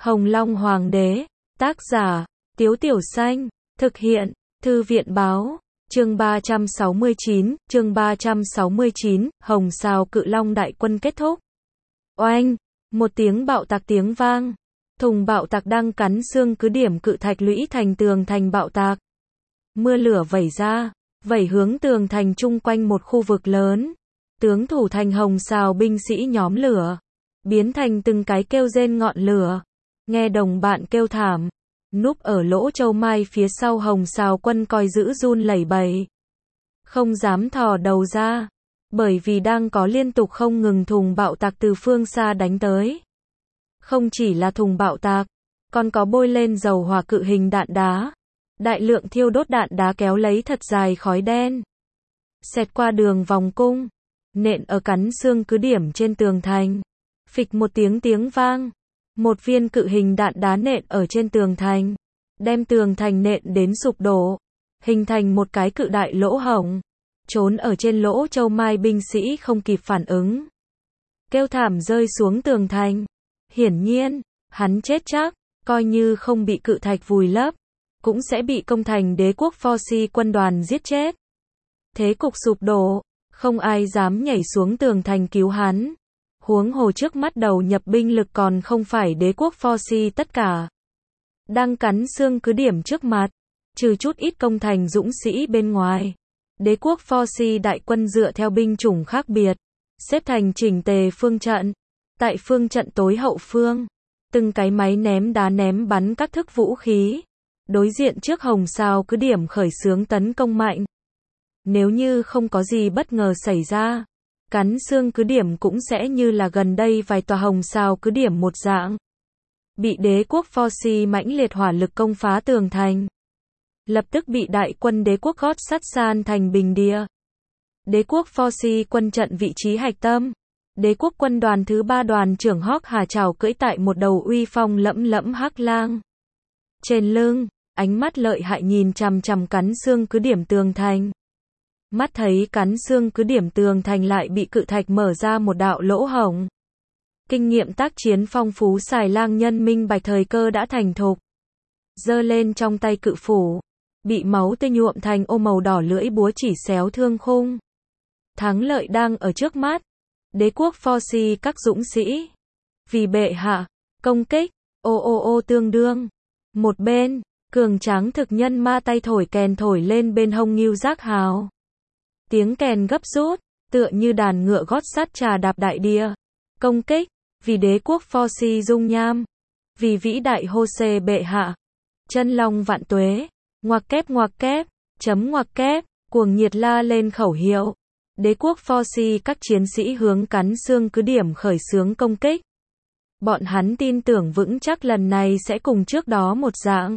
Hồng Long Hoàng đế, tác giả, Tiếu Tiểu Xanh, thực hiện, Thư viện báo, chương 369, Hồng Sào Cự Long đại quân kết thúc. Oanh, một tiếng bạo tạc tiếng vang, thùng bạo tạc đang cắn xương cứ điểm cự thạch lũy thành tường thành bạo tạc. Mưa lửa vẩy ra, vẩy hướng tường thành chung quanh một khu vực lớn. Tướng thủ thành Hồng Sào binh sĩ nhóm lửa, biến thành từng cái kêu rên ngọn lửa. Nghe đồng bạn kêu thảm, núp ở lỗ châu mai phía sau Hồng Sào quân coi giữ run lẩy bẩy. Không dám thò đầu ra, bởi vì đang có liên tục không ngừng thùng bạo tạc từ phương xa đánh tới. Không chỉ là thùng bạo tạc, còn có bôi lên dầu hỏa cự hình đạn đá. Đại lượng thiêu đốt đạn đá kéo lấy thật dài khói đen. Xẹt qua đường vòng cung, nện ở cắn xương cứ điểm trên tường thành. Phịch một tiếng vang. Một viên cự hình đạn đá nện ở trên tường thành, đem tường thành nện đến sụp đổ, hình thành một cái cự đại lỗ hổng. Trốn ở trên lỗ châu mai binh sĩ không kịp phản ứng, kêu thảm rơi xuống tường thành. Hiển nhiên, hắn chết chắc, coi như không bị cự thạch vùi lấp, cũng sẽ bị công thành đế quốc Forci quân đoàn giết chết. Thế cục sụp đổ, không ai dám nhảy xuống tường thành cứu hắn. Huống hồ trước mắt đầu nhập binh lực còn không phải đế quốc Forci tất cả. Đang cắn xương cứ điểm trước mặt, trừ chút ít công thành dũng sĩ bên ngoài. Đế quốc Forci đại quân dựa theo binh chủng khác biệt, xếp thành chỉnh tề phương trận. Tại phương trận tối hậu phương, từng cái máy ném đá ném bắn các thức vũ khí. Đối diện trước Hồng Sào cứ điểm khởi xướng tấn công mạnh. Nếu như không có gì bất ngờ xảy ra, cắn xương cứ điểm cũng sẽ như là gần đây vài tòa Hồng Sào cứ điểm một dạng. Bị đế quốc Forci mãnh liệt hỏa lực công phá tường thành. Lập tức bị đại quân đế quốc gót sắt san thành bình địa. Đế quốc Forci quân trận vị trí hạch tâm. Đế quốc quân đoàn thứ 3 đoàn trưởng Hawk Hà Chảo cưỡi tại một đầu uy phong lẫm lẫm hắc lang. Trên lưng, ánh mắt lợi hại nhìn chằm chằm cắn xương cứ điểm tường thành. Mắt thấy cắn xương cứ điểm tường thành lại bị cự thạch mở ra một đạo lỗ hổng. Kinh nghiệm tác chiến phong phú xài lang nhân minh bạch thời cơ đã thành thục. Giơ lên trong tay cự phủ, bị máu tươi nhuộm thành ô màu đỏ lưỡi búa chỉ xéo thương khung. Thắng lợi đang ở trước mắt. Đế quốc Forci các dũng sĩ. Vì bệ hạ, công kích, ô tương đương. Một bên, cường tráng thực nhân ma tay thổi kèn thổi lên bên hông Ngưu Giác Hào. Tiếng kèn gấp rút, tựa như đàn ngựa gót sắt trà đạp đại địa. Công kích, vì đế quốc Forci dung nham. Vì vĩ đại Hô-xê bệ hạ. Chân long vạn tuế. Ngoặc kép, chấm ngoặc kép, cuồng nhiệt la lên khẩu hiệu. Đế quốc Forci các chiến sĩ hướng cắn xương cứ điểm khởi xướng công kích. Bọn hắn tin tưởng vững chắc lần này sẽ cùng trước đó một dạng.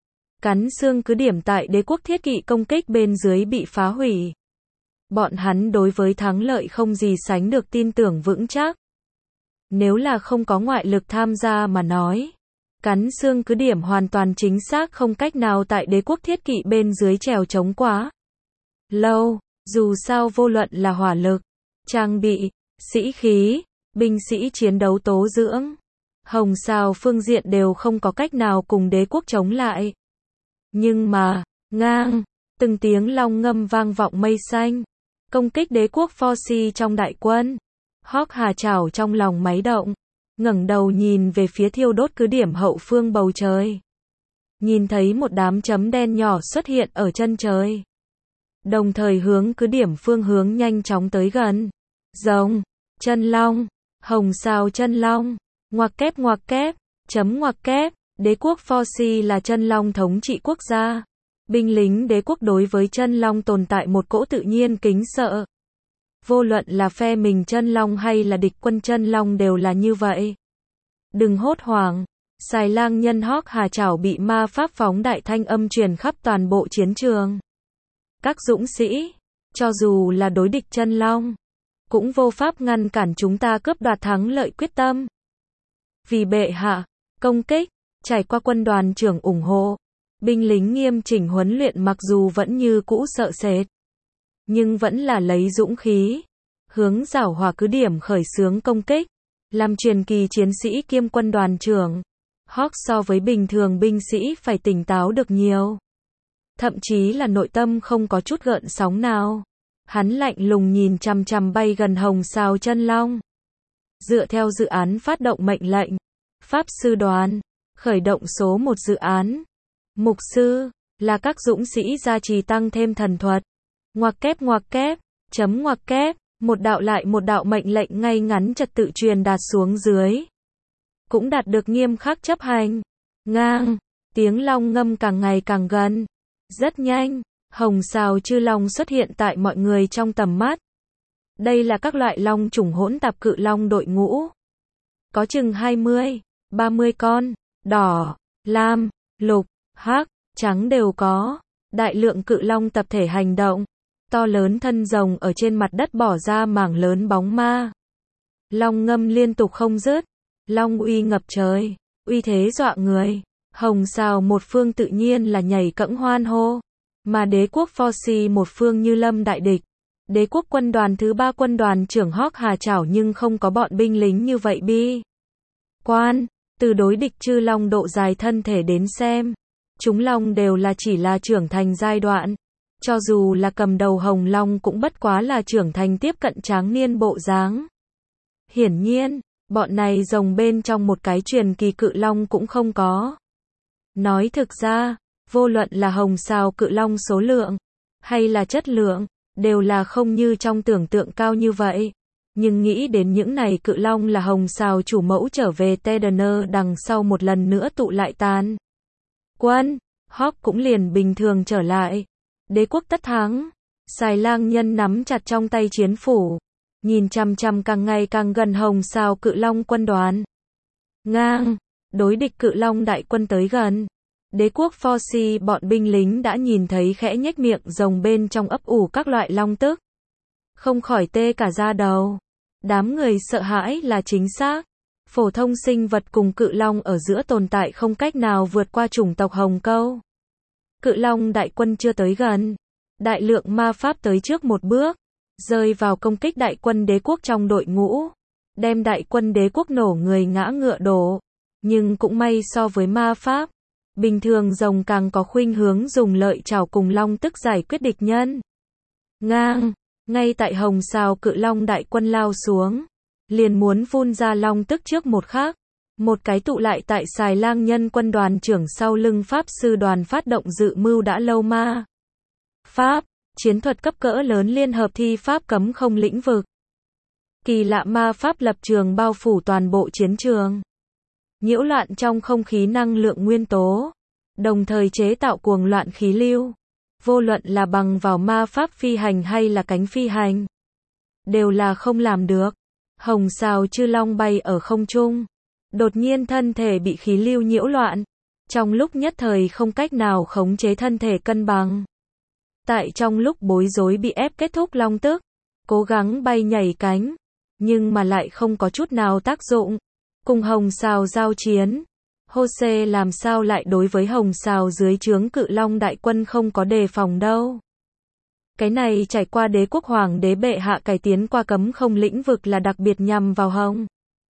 Cắn xương cứ điểm tại đế quốc thiết kỵ công kích bên dưới bị phá hủy. Bọn hắn đối với thắng lợi không gì sánh được tin tưởng vững chắc. Nếu là không có ngoại lực tham gia mà nói, cắn xương cứ điểm hoàn toàn chính xác không cách nào tại đế quốc thiết kỵ bên dưới trèo chống quá lâu. Dù sao vô luận là hỏa lực, trang bị, sĩ khí, binh sĩ chiến đấu tố dưỡng, Hồng Sào phương diện đều không có cách nào cùng đế quốc chống lại. Nhưng mà, ngang, từng tiếng long ngâm vang vọng mây xanh, công kích đế quốc Forci trong đại quân. Hawk Hà Chảo trong lòng máy động, ngẩng đầu nhìn về phía thiêu đốt cứ điểm hậu phương bầu trời. Nhìn thấy một đám chấm đen nhỏ xuất hiện ở chân trời. Đồng thời hướng cứ điểm phương hướng nhanh chóng tới gần. Rồng, chân long, Hồng Sào chân long, ngoặc kép, chấm ngoặc kép, đế quốc Forci là chân long thống trị quốc gia. Binh lính đế quốc đối với chân long tồn tại một cỗ tự nhiên kính sợ. Vô luận là phe mình chân long hay là địch quân chân long đều là như vậy. Đừng hốt hoảng, xài lang nhân Hawk Hà Chảo bị ma pháp phóng đại thanh âm truyền khắp toàn bộ chiến trường. Các dũng sĩ, cho dù là đối địch chân long, cũng vô pháp ngăn cản chúng ta cướp đoạt thắng lợi quyết tâm. Vì bệ hạ, công kích, trải qua quân đoàn trưởng ủng hộ, binh lính nghiêm chỉnh huấn luyện mặc dù vẫn như cũ sợ sệt, nhưng vẫn là lấy dũng khí, hướng giảo hòa cứ điểm khởi xướng công kích, làm truyền kỳ chiến sĩ kiêm quân đoàn trưởng. Hawk so với bình thường binh sĩ phải tỉnh táo được nhiều. Thậm chí là nội tâm không có chút gợn sóng nào. Hắn lạnh lùng nhìn chằm chằm bay gần hồng sao chân long. Dựa theo dự án phát động mệnh lệnh, Pháp sư đoàn, khởi động số 1 dự án. Mục sư, là các dũng sĩ gia trì tăng thêm thần thuật. Ngoặc kép, chấm ngoặc kép, một đạo lại một đạo mệnh lệnh ngay ngắn trật tự truyền đạt xuống dưới. Cũng đạt được nghiêm khắc chấp hành. Ngang, tiếng long ngâm càng ngày càng gần. Rất nhanh, hồng sao chư long xuất hiện tại mọi người trong tầm mắt. Đây là các loại long chủng hỗn tạp cự long đội ngũ. Có chừng 20, 30 con, đỏ, lam, lục, hắc, trắng đều có. Đại lượng cự long tập thể hành động. To lớn thân rồng ở trên mặt đất bỏ ra mảng lớn bóng ma. Long ngâm liên tục không dứt. Long uy ngập trời, uy thế dọa người. Hồng sao một phương tự nhiên là nhảy cẫng hoan hô. Mà đế quốc Forci một phương như lâm đại địch. Đế quốc quân đoàn thứ 3 quân đoàn trưởng Hawk Hà chảo nhưng không có bọn binh lính như vậy bi. Quan, từ đối địch chư long độ dài thân thể đến xem. Chúng long đều là chỉ là trưởng thành giai đoạn. Cho dù là cầm đầu hồng long cũng bất quá là trưởng thành tiếp cận tráng niên bộ dáng. Hiển nhiên, bọn này rồng bên trong một cái truyền kỳ cự long cũng không có. Nói thực ra, vô luận là hồng sao cự long số lượng, hay là chất lượng, đều là không như trong tưởng tượng cao như vậy. Nhưng nghĩ đến những này cự long là hồng sao chủ mẫu trở về Tedener đằng sau một lần nữa tụ lại tàn quân, Hawk cũng liền bình thường trở lại. Đế quốc tất thắng. Xài lang nhân nắm chặt trong tay chiến phủ, nhìn chằm chằm càng ngày càng gần hồng sao cự long quân đoàn. Ngang, đối địch cự long đại quân tới gần. Đế quốc Forci bọn binh lính đã nhìn thấy khẽ nhếch miệng rồng bên trong ấp ủ các loại long tức. Không khỏi tê cả da đầu. Đám người sợ hãi là chính xác. Phổ thông sinh vật cùng cự long ở giữa tồn tại không cách nào vượt qua chủng tộc hồng câu. Cự long đại quân chưa tới gần. Đại lượng ma pháp tới trước một bước. Rơi vào công kích đại quân đế quốc trong đội ngũ. Đem đại quân đế quốc nổ người ngã ngựa đổ. Nhưng cũng may so với ma pháp. Bình thường rồng càng có khuynh hướng dùng lợi chảo cùng long tức giải quyết địch nhân. Ngang, ngay tại hồng sao cự long đại quân lao xuống. Liền muốn phun ra long tức trước một khắc. Một cái tụ lại tại xài lang nhân quân đoàn trưởng sau lưng pháp sư đoàn phát động dự mưu đã lâu ma pháp, chiến thuật cấp cỡ lớn liên hợp thi pháp cấm không lĩnh vực. Kỳ lạ ma pháp lập trường bao phủ toàn bộ chiến trường. Nhiễu loạn trong không khí năng lượng nguyên tố. Đồng thời chế tạo cuồng loạn khí lưu. Vô luận là bằng vào ma pháp phi hành hay là cánh phi hành. Đều là không làm được. Hồng sao chư long bay ở không trung. Đột nhiên thân thể bị khí lưu nhiễu loạn. Trong lúc nhất thời không cách nào khống chế thân thể cân bằng. Tại trong lúc bối rối bị ép kết thúc long tức. Cố gắng bay nhảy cánh. Nhưng mà lại không có chút nào tác dụng. Cùng hồng sao giao chiến. Jose làm sao lại đối với hồng sao dưới trướng cự long đại quân không có đề phòng đâu. Cái này trải qua đế quốc hoàng đế bệ hạ cải tiến qua cấm không lĩnh vực là đặc biệt nhằm vào hồng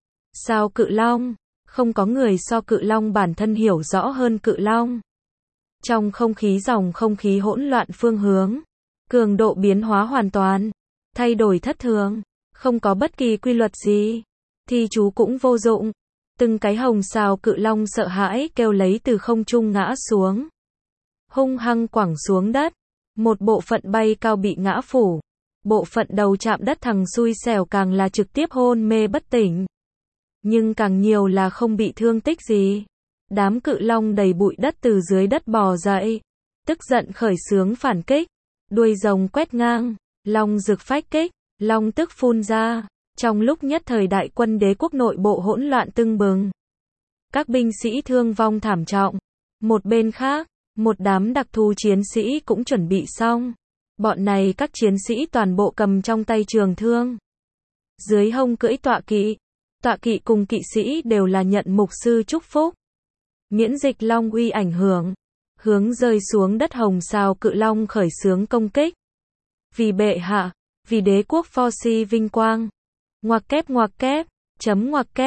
sao cự long. Không có người so cự long bản thân hiểu rõ hơn cự long. Trong không khí dòng không khí hỗn loạn phương hướng. Cường độ biến hóa hoàn toàn. Thay đổi thất thường. Không có bất kỳ quy luật gì. Thi chú cũng vô dụng. Từng cái hồng sao cự long sợ hãi kêu lấy từ không trung ngã xuống. Hung hăng quẳng xuống đất. Một bộ phận bay cao bị ngã phủ. Bộ phận đầu chạm đất thằng xui xẻo càng là trực tiếp hôn mê bất tỉnh. Nhưng càng nhiều là không bị thương tích gì. Đám cự long đầy bụi đất từ dưới đất bò dậy. Tức giận khởi xướng phản kích. Đuôi rồng quét ngang. Long rực phách kích. Long tức phun ra. Trong lúc nhất thời đại quân đế quốc nội bộ hỗn loạn tưng bừng. Các binh sĩ thương vong thảm trọng. Một bên khác, một đám đặc thù chiến sĩ cũng chuẩn bị xong. Bọn này các chiến sĩ toàn bộ cầm trong tay trường thương. Dưới hông cưỡi tọa kỵ. Tọa kỵ cùng kỵ sĩ đều là nhận mục sư chúc phúc. Miễn dịch long uy ảnh hưởng. Hướng rơi xuống đất hồng sao cự long khởi xướng công kích. Vì bệ hạ, vì đế quốc Forci vinh quang. Ngoặc kép, chấm ngoặc kép,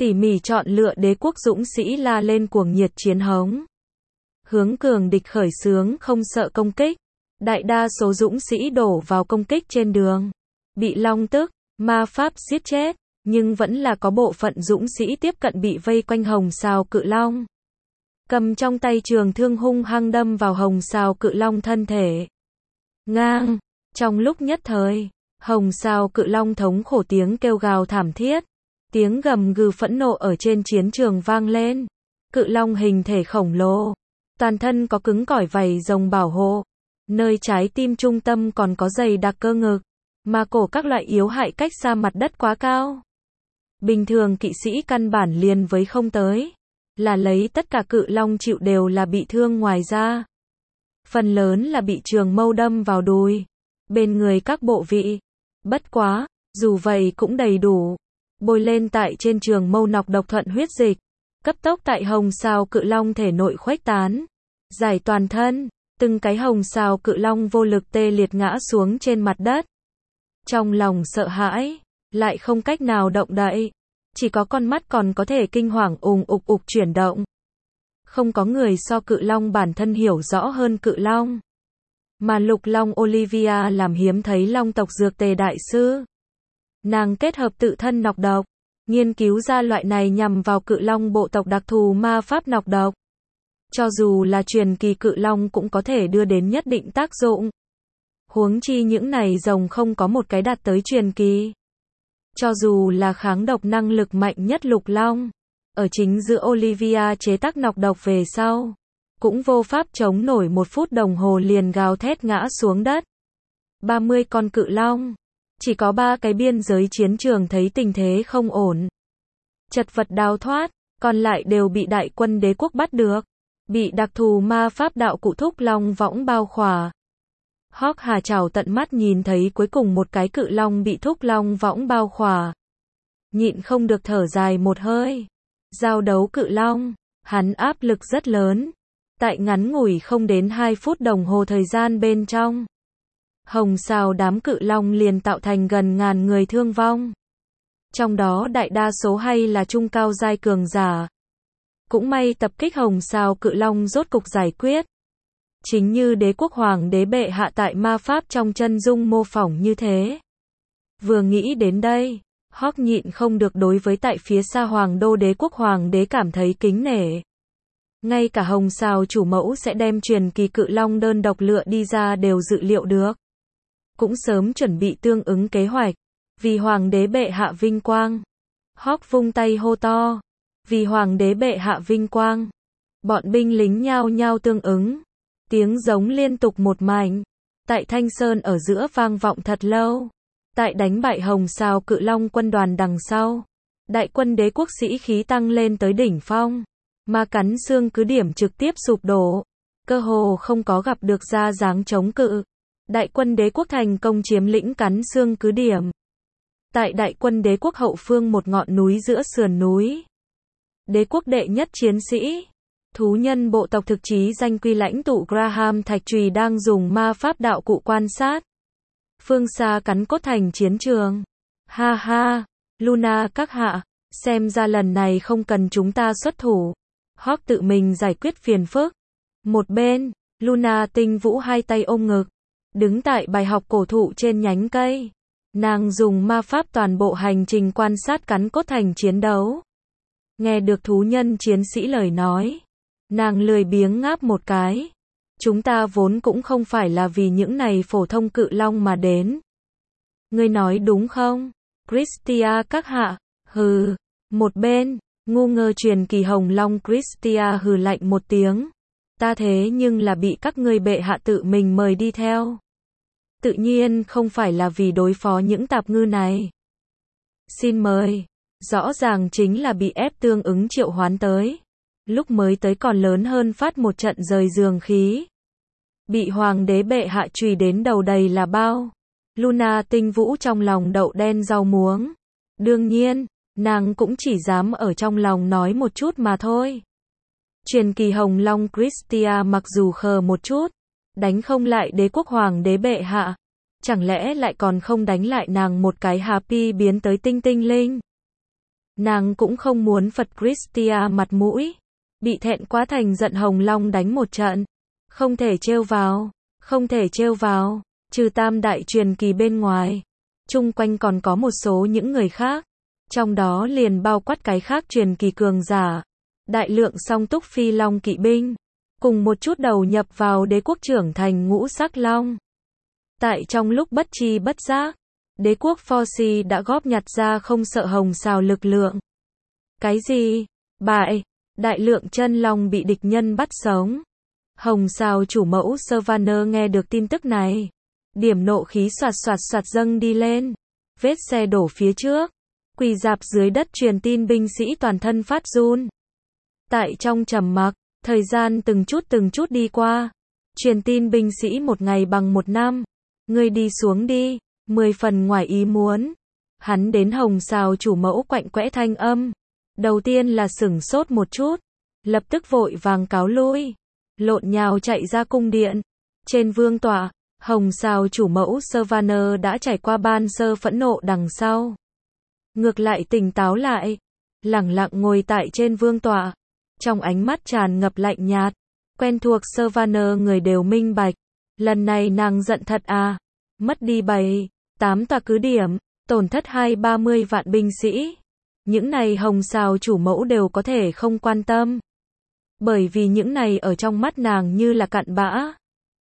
tỉ mỉ chọn lựa đế quốc dũng sĩ la lên cuồng nhiệt chiến hống. Hướng cường địch khởi xướng không sợ công kích. Đại đa số dũng sĩ đổ vào công kích trên đường. Bị long tức, ma pháp giết chết. Nhưng vẫn là có bộ phận dũng sĩ tiếp cận bị vây quanh hồng sao cự long. Cầm trong tay trường thương hung hăng đâm vào hồng sao cự long thân thể. Ngang. Trong lúc nhất thời, hồng sao cự long thống khổ tiếng kêu gào thảm thiết. Tiếng gầm gừ phẫn nộ ở trên chiến trường vang lên. Cự long hình thể khổng lồ. Toàn thân có cứng cỏi vảy rồng bảo hộ. Nơi trái tim trung tâm còn có dày đặc cơ ngực. Mà cổ các loại yếu hại cách xa mặt đất quá cao. Bình thường kỵ sĩ căn bản liền với không tới. Là lấy tất cả cự long chịu đều là bị thương ngoài ra. Phần lớn là bị trường mâu đâm vào đùi. Bên người các bộ vị. Bất quá, dù vậy cũng đầy đủ. Bôi lên tại trên trường mâu nọc độc thuận huyết dịch. Cấp tốc tại hồng sao cự long thể nội khuếch tán. Giải toàn thân. Từng cái hồng sao cự long vô lực tê liệt ngã xuống trên mặt đất. Trong lòng sợ hãi. Lại không cách nào động đậy. Chỉ có con mắt còn có thể kinh hoàng ục ục chuyển động. Không có người so cự long bản thân hiểu rõ hơn cự long. Mà lục long Olivia làm hiếm thấy long tộc dược tề đại sư. Nàng kết hợp tự thân nọc độc. Nghiên cứu ra loại này nhằm vào cự long bộ tộc đặc thù ma pháp nọc độc. Cho dù là truyền kỳ cự long cũng có thể đưa đến nhất định tác dụng. Huống chi những này rồng không có một cái đạt tới truyền kỳ. Cho dù là kháng độc năng lực mạnh nhất lục long, ở chính giữa Olivia chế tác nọc độc về sau, cũng vô pháp chống nổi 1 phút đồng hồ liền gào thét ngã xuống đất. 30 con cự long, chỉ có 3 cái biên giới chiến trường thấy tình thế không ổn. Chật vật đào thoát, còn lại đều bị đại quân đế quốc bắt được, bị đặc thù ma pháp đạo cụ thúc long võng bao khỏa. Hawk Hà Trảo tận mắt nhìn thấy cuối cùng một cái cự long bị thúc long võng bao khỏa. Nhịn không được thở dài một hơi. Giao đấu cự long, hắn áp lực rất lớn. Tại ngắn ngủi không đến 2 phút đồng hồ thời gian bên trong. Hồng sao đám cự long liền tạo thành gần ngàn người thương vong. Trong đó đại đa số hay là trung cao giai cường giả. Cũng may tập kích hồng sao cự long rốt cục giải quyết. Chính như đế quốc hoàng đế bệ hạ tại ma pháp trong chân dung mô phỏng như thế. Vừa nghĩ đến đây, Hawk nhịn không được đối với tại phía xa hoàng đô đế quốc hoàng đế cảm thấy kính nể. Ngay cả hồng sao chủ mẫu sẽ đem truyền kỳ cự long đơn độc lựa đi ra đều dự liệu được. Cũng sớm chuẩn bị tương ứng kế hoạch. Vì hoàng đế bệ hạ vinh quang. Hawk vung tay hô to. Vì hoàng đế bệ hạ vinh quang. Bọn binh lính nhao nhao tương ứng. Tiếng giống liên tục một mảnh. Tại Thanh Sơn ở giữa vang vọng thật lâu. Tại đánh bại hồng sao cự long quân đoàn đằng sau. Đại quân đế quốc sĩ khí tăng lên tới đỉnh phong. Mà cắn xương cứ điểm trực tiếp sụp đổ. Cơ hồ không có gặp được ra dáng chống cự. Đại quân đế quốc thành công chiếm lĩnh cắn xương cứ điểm. Tại đại quân đế quốc hậu phương một ngọn núi giữa sườn núi. Đế quốc đệ nhất chiến sĩ. Thú nhân bộ tộc thực chí danh quy lãnh tụ Graham Thạch Trùy đang dùng ma pháp đạo cụ quan sát. Phương xa cắn cốt thành chiến trường. Ha ha, Luna các hạ, xem ra lần này không cần chúng ta xuất thủ. Hawk tự mình giải quyết phiền phức. Một bên, Luna tinh vũ hai tay ôm ngực. Đứng tại bài học cổ thụ trên nhánh cây. Nàng dùng ma pháp toàn bộ hành trình quan sát cắn cốt thành chiến đấu. Nghe được thú nhân chiến sĩ lời nói. Nàng lười biếng ngáp một cái. Chúng ta vốn cũng không phải là vì những này phổ thông cự long mà đến. Ngươi nói đúng không? Christia các hạ, hừ. Một bên, ngu ngơ truyền kỳ hồng long Christia hừ lạnh một tiếng. Ta thế nhưng là bị các ngươi bệ hạ tự mình mời đi theo. Tự nhiên không phải là vì đối phó những tạp ngư này. Xin mời. Rõ ràng chính là bị ép tương ứng triệu hoán tới. Lúc mới tới còn lớn hơn phát một trận rời giường khí. Bị hoàng đế bệ hạ chùy đến đầu đầy là bao. Luna tinh vũ trong lòng đậu đen rau muống. Đương nhiên, nàng cũng chỉ dám ở trong lòng nói một chút mà thôi. Truyền kỳ hồng long Christia mặc dù khờ một chút, đánh không lại đế quốc hoàng đế bệ hạ. Chẳng lẽ lại còn không đánh lại nàng một cái happy biến tới tinh tinh linh. Nàng cũng không muốn Phật Christia mặt mũi. Bị thẹn quá thành giận Hồng Long đánh một trận. Không thể trêu vào, không thể trêu vào, trừ tam đại truyền kỳ bên ngoài. Chung quanh còn có một số những người khác. Trong đó liền bao quát cái khác truyền kỳ cường giả. Đại lượng song túc phi long kỵ binh. Cùng một chút đầu nhập vào đế quốc trưởng thành ngũ sắc long. Tại trong lúc bất chi bất giác, đế quốc Forci đã góp nhặt ra không sợ hồng xào lực lượng. Cái gì? Bại. Đại lượng chân long bị địch nhân bắt sống. Hồng xào chủ mẫu Servaner nghe được tin tức này. Điểm nộ khí xoạt xoạt xoạt dâng đi lên. Vết xe đổ phía trước. Quỳ rạp dưới đất truyền tin binh sĩ toàn thân phát run. Tại trong trầm mặc, thời gian từng chút đi qua. Truyền tin binh sĩ một ngày bằng một năm. Ngươi đi xuống đi, 10 phần ngoài ý muốn. Hắn đến hồng xào chủ mẫu quạnh quẽ thanh âm. Đầu tiên là sửng sốt một chút. Lập tức vội vàng cáo lui. Lộn nhào chạy ra cung điện. Trên vương tọa, hồng xào chủ mẫu Servaner đã trải qua ban sơ phẫn nộ đằng sau. Ngược lại tỉnh táo lại. Lẳng lặng ngồi tại trên vương tọa. Trong ánh mắt tràn ngập lạnh nhạt. Quen thuộc Servaner người đều minh bạch. Lần này nàng giận thật à. Mất đi 7-8 tòa cứ điểm. Tổn thất 20-30 vạn binh sĩ. Những này hồng xào chủ mẫu đều có thể không quan tâm. Bởi vì những này ở trong mắt nàng như là cặn bã.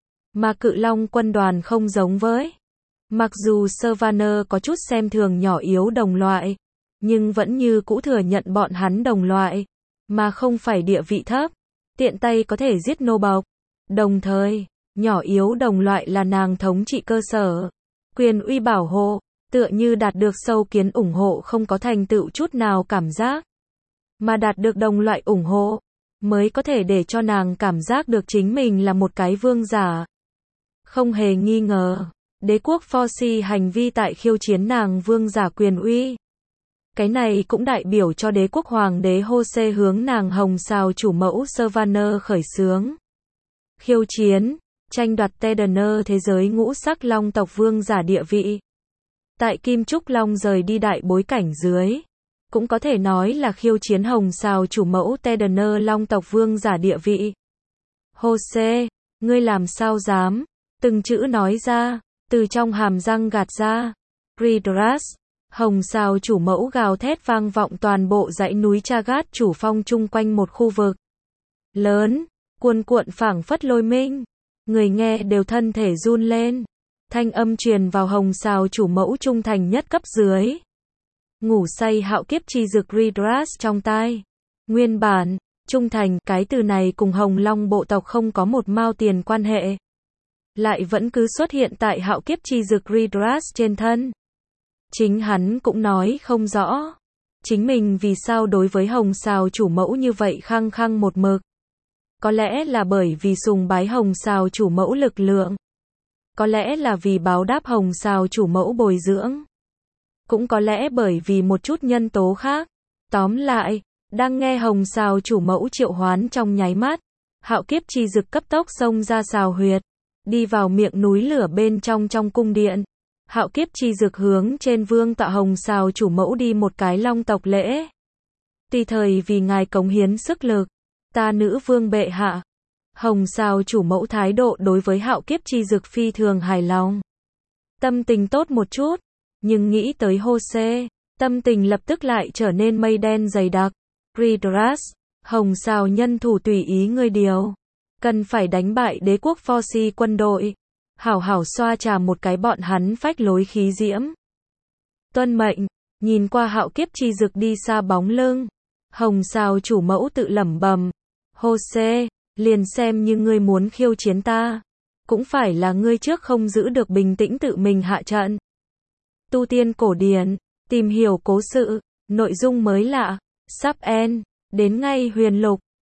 Mà cự long quân đoàn không giống với. Mặc dù Servaner có chút xem thường nhỏ yếu đồng loại. Nhưng vẫn như cũ thừa nhận bọn hắn đồng loại. Mà không phải địa vị thấp. Tiện tay có thể giết nô bộc. Đồng thời, nhỏ yếu đồng loại là nàng thống trị cơ sở. Quyền uy bảo hộ. Tựa như đạt được sâu kiến ủng hộ không có thành tựu chút nào cảm giác. Mà đạt được đồng loại ủng hộ. Mới có thể để cho nàng cảm giác được chính mình là một cái vương giả. Không hề nghi ngờ. Đế quốc Forci hành vi tại khiêu chiến nàng vương giả quyền uy. Cái này cũng đại biểu cho đế quốc hoàng đế Jose hướng nàng hồng xào chủ mẫu Servaner khởi xướng. Khiêu chiến. Tranh đoạt Tedener thế giới ngũ sắc long tộc vương giả địa vị. Tại Kim Trúc Long rời đi đại bối cảnh dưới. Cũng có thể nói là khiêu chiến hồng xào chủ mẫu Tedener long tộc vương giả địa vị. Jose, ngươi làm sao dám? Từng chữ nói ra, từ trong hàm răng gạt ra. Ridras, hồng xào chủ mẫu gào thét vang vọng toàn bộ dãy núi Chagat chủ phong chung quanh một khu vực lớn, cuồn cuộn phảng phất lôi minh. Người nghe đều thân thể run lên. Thanh âm truyền vào hồng xào chủ mẫu trung thành nhất cấp dưới. Ngủ say hạo kiếp chi dực Ridras trong tai. Nguyên bản, trung thành, cái từ này cùng hồng long bộ tộc không có một mao tiền quan hệ. Lại vẫn cứ xuất hiện tại hạo kiếp chi dực Ridras trên thân. Chính hắn cũng nói không rõ. Chính mình vì sao đối với hồng xào chủ mẫu như vậy khăng khăng một mực. Có lẽ là bởi vì sùng bái hồng xào chủ mẫu lực lượng. Có lẽ là vì báo đáp hồng xào chủ mẫu bồi dưỡng. Cũng có lẽ bởi vì một chút nhân tố khác. Tóm lại, đang nghe hồng xào chủ mẫu triệu hoán trong nháy mắt. Hạo kiếp chi dực cấp tốc xông ra xào huyệt. Đi vào miệng núi lửa bên trong cung điện. Hạo kiếp chi dực hướng trên vương tọa hồng xào chủ mẫu đi một cái long tộc lễ. Tùy thời vì ngài cống hiến sức lực. Ta nữ vương bệ hạ. Hồng xào chủ mẫu thái độ đối với hạo kiếp chi dực phi thường hài lòng. Tâm tình tốt một chút. Nhưng nghĩ tới Jose, tâm tình lập tức lại trở nên mây đen dày đặc. Ridras, hồng xào nhân thủ tùy ý ngươi điều. Cần phải đánh bại đế quốc Forci quân đội. Hảo hảo xoa trà một cái bọn hắn phách lối khí diễm. Tuân mệnh, nhìn qua hạo kiếp chi dực đi xa bóng lưng. Hồng xào chủ mẫu tự lẩm bẩm. Jose, liền xem như ngươi muốn khiêu chiến ta. Cũng phải là ngươi trước không giữ được bình tĩnh tự mình hạ trận. Tu tiên cổ điển, tìm hiểu cố sự, nội dung mới lạ, sắp end, đến ngay huyền lục.